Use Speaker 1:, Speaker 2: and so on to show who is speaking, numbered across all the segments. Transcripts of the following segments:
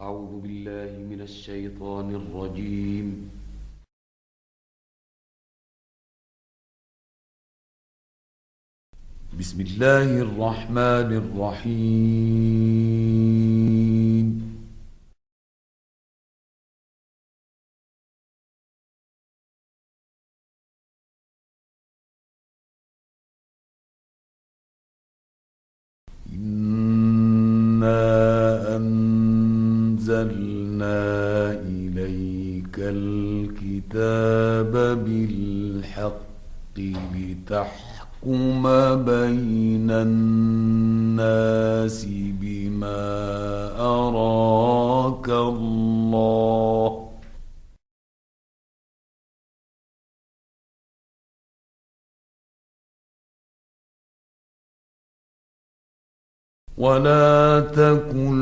Speaker 1: أعوذ بالله من الشيطان الرجيم. بسم الله الرحمن الرحيم. إنا أنزلنا إليك الكتاب بالحق لتحكم بين الناس بما أراك الله ولا تكن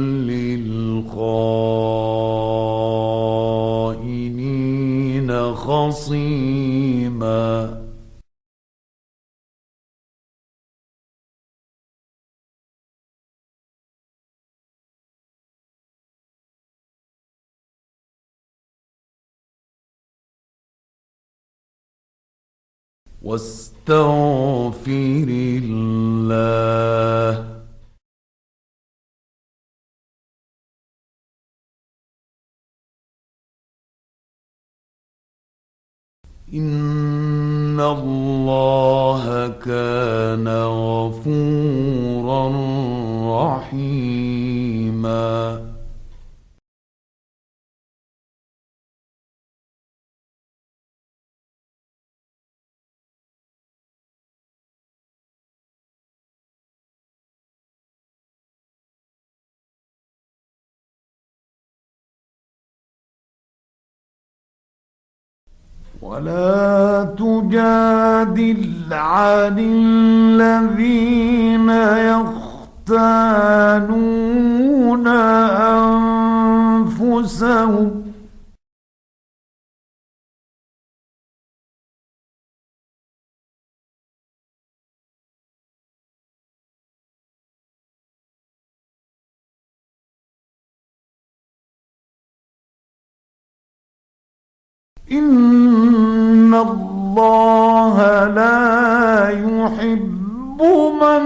Speaker 1: للخائنين خصيما. واستغفر الله إن الله كان غفورا رحيما. ولا تجادل عن الذين يختانون أنفسهم إن الله لا يحب من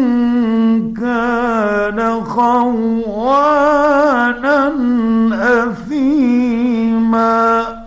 Speaker 1: كان خوانا أثيما.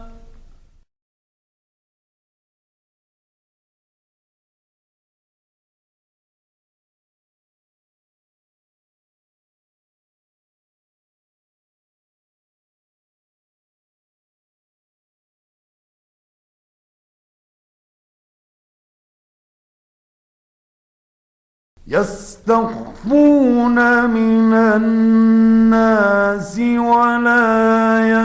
Speaker 1: يستخفون من الناس ولا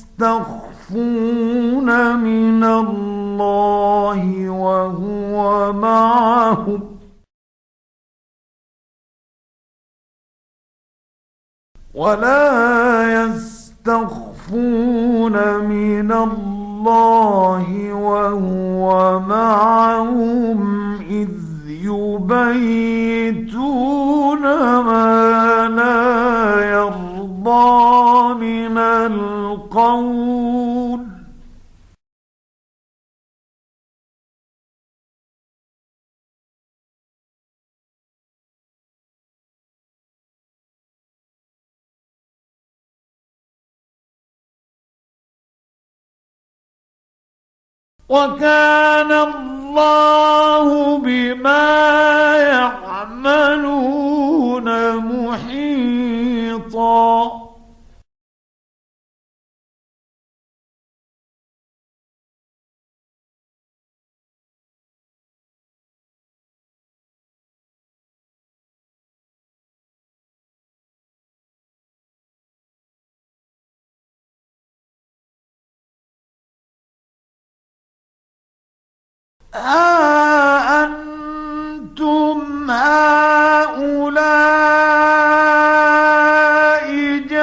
Speaker 1: يستخفون من الله وهو معهم ولا يستخفون من الله وهو معهم إذ يبيتون ما لا يرضى من القول وكان الله بما يعملون محيطا. ها أنتم هؤلاء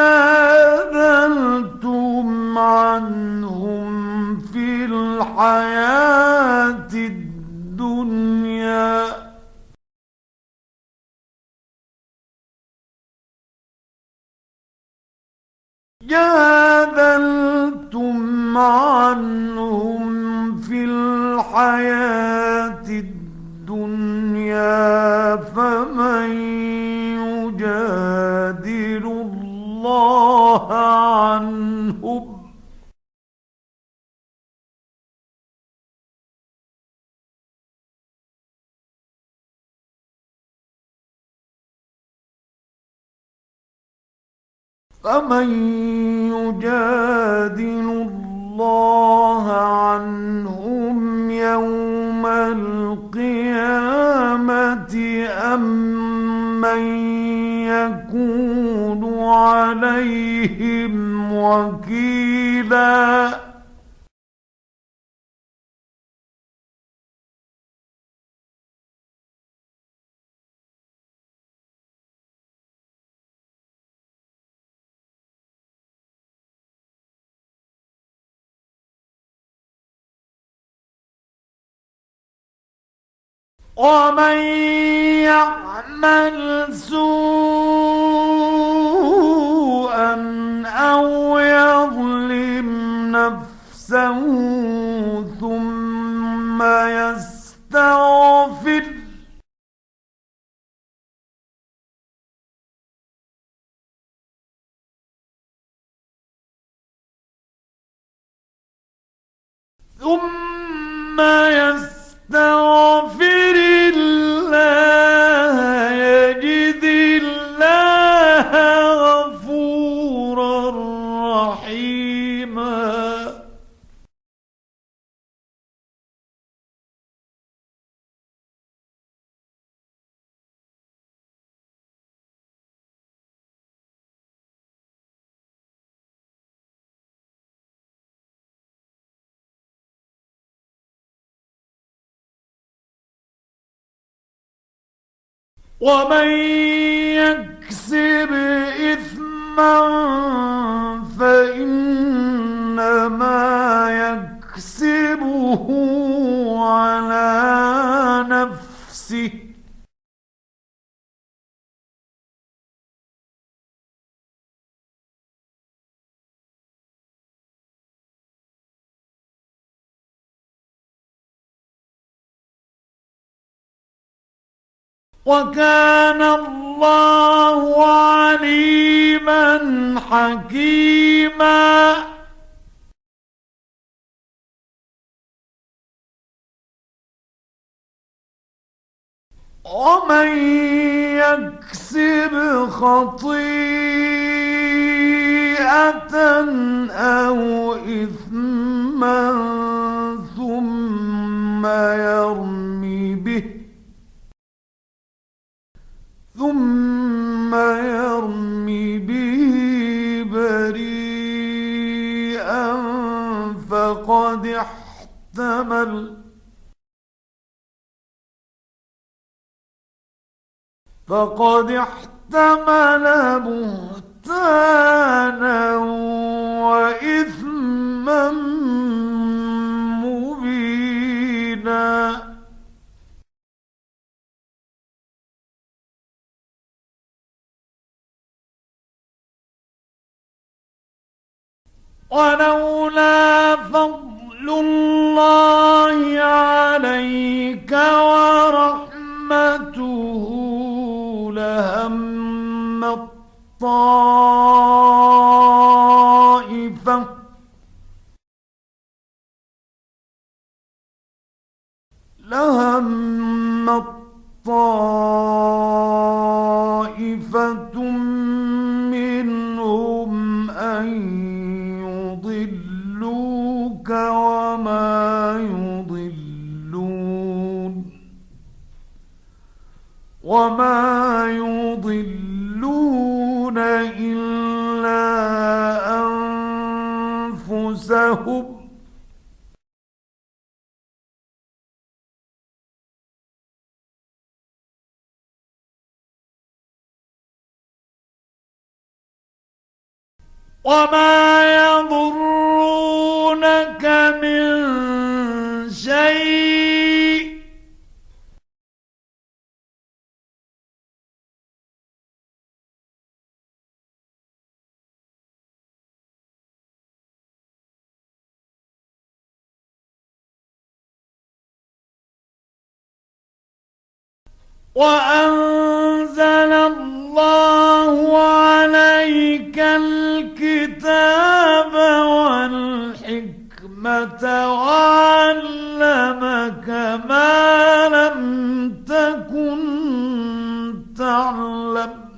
Speaker 1: جادلتم عنهم في الحياة الدنيا
Speaker 2: جادلتم عنهم في الحياة الدنيا فمن يجادل الله عنهم فمن يجادل الله عنهم يوم القيامة أم من يكون عليهم وكيلا ومن يعمل سوءا أو يظلم نفسه ثم يستغفر ثم يستغفر الله يجد الله غفورا رحيما ومن يكسب إثما فإنما يكسبه على نفسه وكان الله عليما حكيما ومن يكسب خطيئة أو إثما ثم يرمي به بريئا فقد احتمل بهتانا وإثما مبينا ولولا فضل الله عليك ورحمته لهم طائفة منهم أن يضلوك وما يضلون إلا أنفسهم وما يضرونك من شيء وأنزل الله عليك الكتاب والحكمة وعلمك ما لم تكن تعلم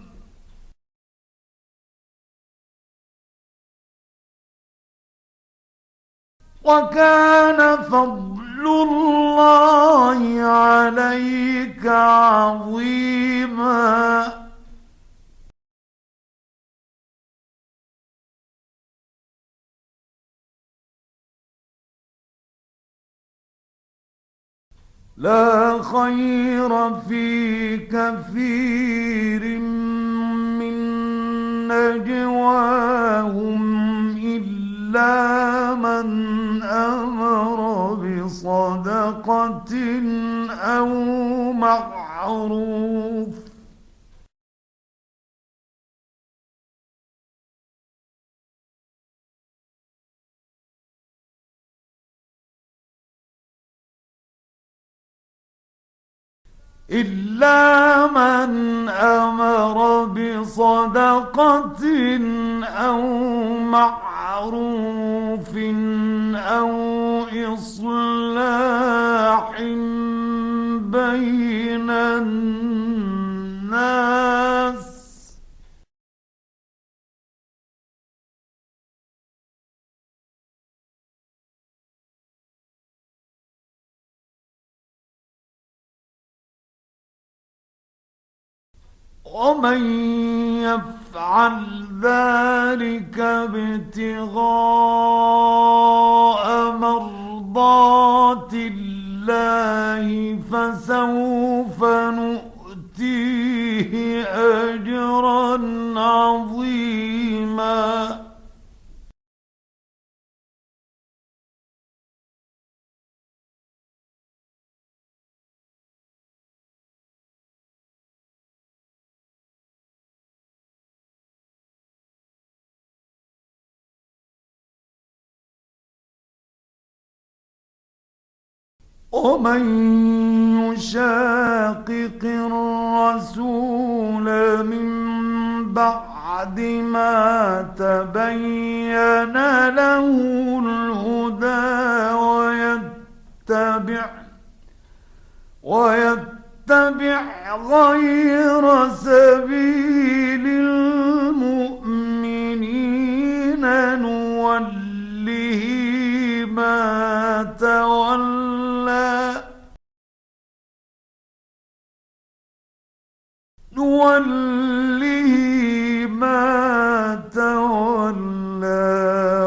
Speaker 2: وكان فضل الله عليك عظيما. لا خير في كثير من نجواهم إلا من أمر بصدقة أو معروف أو معروف أو إصلاح بين الناس ومن يفعل ذلك ابتغاء مرضات الله فسوف نؤتيه أجرا عظيما. ومن يشاقق الرسول من بعد ما تبين له الهدى ويتبع غير سبيل المؤمنين نوله ما تولى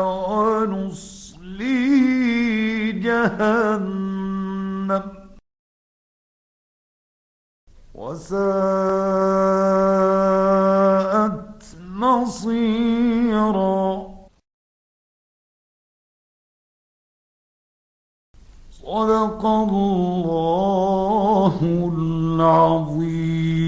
Speaker 2: ونصليه جهنم وساءت مصيرا. صدق الله العظيم.